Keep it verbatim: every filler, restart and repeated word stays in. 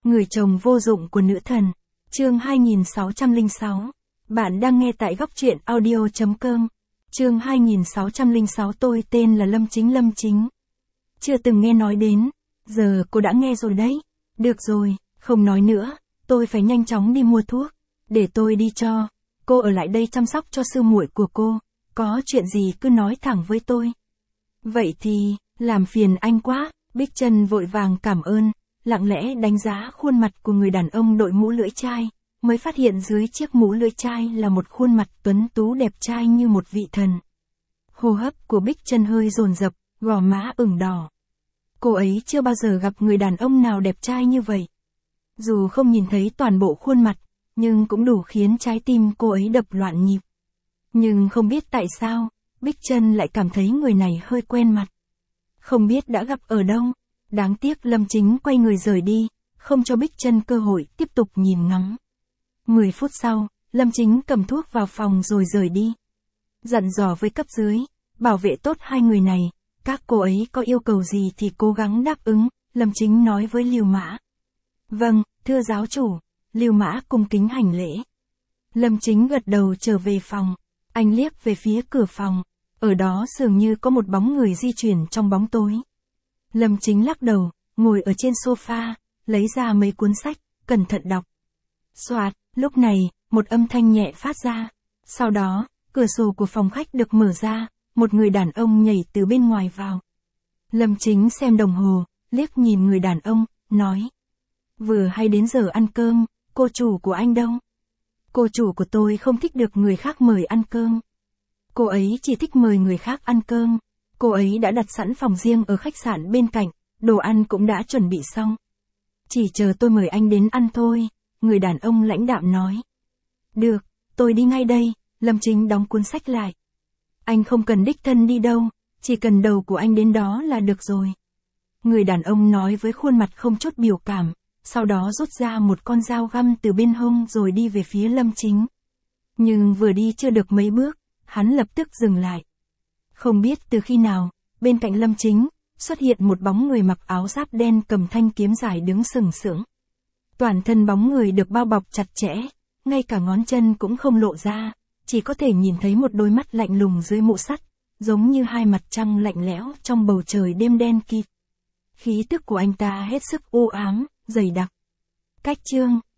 Người chồng vô dụng của nữ thần. Chương hai nghìn sáu trăm lẻ sáu. Bạn đang nghe tại góc truyện audio chấm com. Chương hai nghìn sáu trăm lẻ sáu. Tôi tên là Lâm Chính. Lâm Chính. Chưa từng nghe nói đến. Giờ cô đã nghe rồi đấy. Được rồi, không nói nữa. Tôi phải nhanh chóng đi mua thuốc. Để tôi đi cho. Cô ở lại đây chăm sóc cho sư muội của cô. Có chuyện gì cứ nói thẳng với tôi. Vậy thì, làm phiền anh quá. Bích Trân vội vàng cảm ơn. Lặng lẽ đánh giá khuôn mặt của người đàn ông đội mũ lưỡi chai, mới phát hiện dưới chiếc mũ lưỡi chai là một khuôn mặt tuấn tú đẹp trai như một vị thần. Hô hấp của Bích Trân hơi dồn dập, gò má ửng đỏ. Cô ấy chưa bao giờ gặp người đàn ông nào đẹp trai như vậy. Dù không nhìn thấy toàn bộ khuôn mặt, nhưng cũng đủ khiến trái tim cô ấy đập loạn nhịp. Nhưng không biết tại sao, Bích Trân lại cảm thấy người này hơi quen mặt. Không biết đã gặp ở đâu. Đáng tiếc Lâm Chính quay người rời đi, không cho Bích Trân cơ hội tiếp tục nhìn ngắm. Mười phút sau, Lâm Chính cầm thuốc vào phòng rồi rời đi. Dặn dò với cấp dưới, bảo vệ tốt hai người này, các cô ấy có yêu cầu gì thì cố gắng đáp ứng, Lâm Chính nói với Lưu Mã. Vâng, thưa giáo chủ, Lưu Mã cung kính hành lễ. Lâm Chính gật đầu trở về phòng, anh liếc về phía cửa phòng, ở đó dường như có một bóng người di chuyển trong bóng tối. Lâm Chính lắc đầu, ngồi ở trên sofa, lấy ra mấy cuốn sách, cẩn thận đọc. Soạt, lúc này, một âm thanh nhẹ phát ra. Sau đó, cửa sổ của phòng khách được mở ra, một người đàn ông nhảy từ bên ngoài vào. Lâm Chính xem đồng hồ, liếc nhìn người đàn ông, nói. Vừa hay đến giờ ăn cơm, cô chủ của anh đâu? Cô chủ của tôi không thích được người khác mời ăn cơm. Cô ấy chỉ thích mời người khác ăn cơm. Cô ấy đã đặt sẵn phòng riêng ở khách sạn bên cạnh, đồ ăn cũng đã chuẩn bị xong. Chỉ chờ tôi mời anh đến ăn thôi, người đàn ông lãnh đạm nói. Được, tôi đi ngay đây, Lâm Chính đóng cuốn sách lại. Anh không cần đích thân đi đâu, chỉ cần đầu của anh đến đó là được rồi. Người đàn ông nói với khuôn mặt không chút biểu cảm, sau đó rút ra một con dao găm từ bên hông rồi đi về phía Lâm Chính. Nhưng vừa đi chưa được mấy bước, hắn lập tức dừng lại. Không biết từ khi nào, bên cạnh Lâm Chính, xuất hiện một bóng người mặc áo giáp đen cầm thanh kiếm dài đứng sừng sững. Toàn thân bóng người được bao bọc chặt chẽ, ngay cả ngón chân cũng không lộ ra, chỉ có thể nhìn thấy một đôi mắt lạnh lùng dưới mũ sắt, giống như hai mặt trăng lạnh lẽo trong bầu trời đêm đen kịt. Khí tức của anh ta hết sức u ám, dày đặc. Cách chương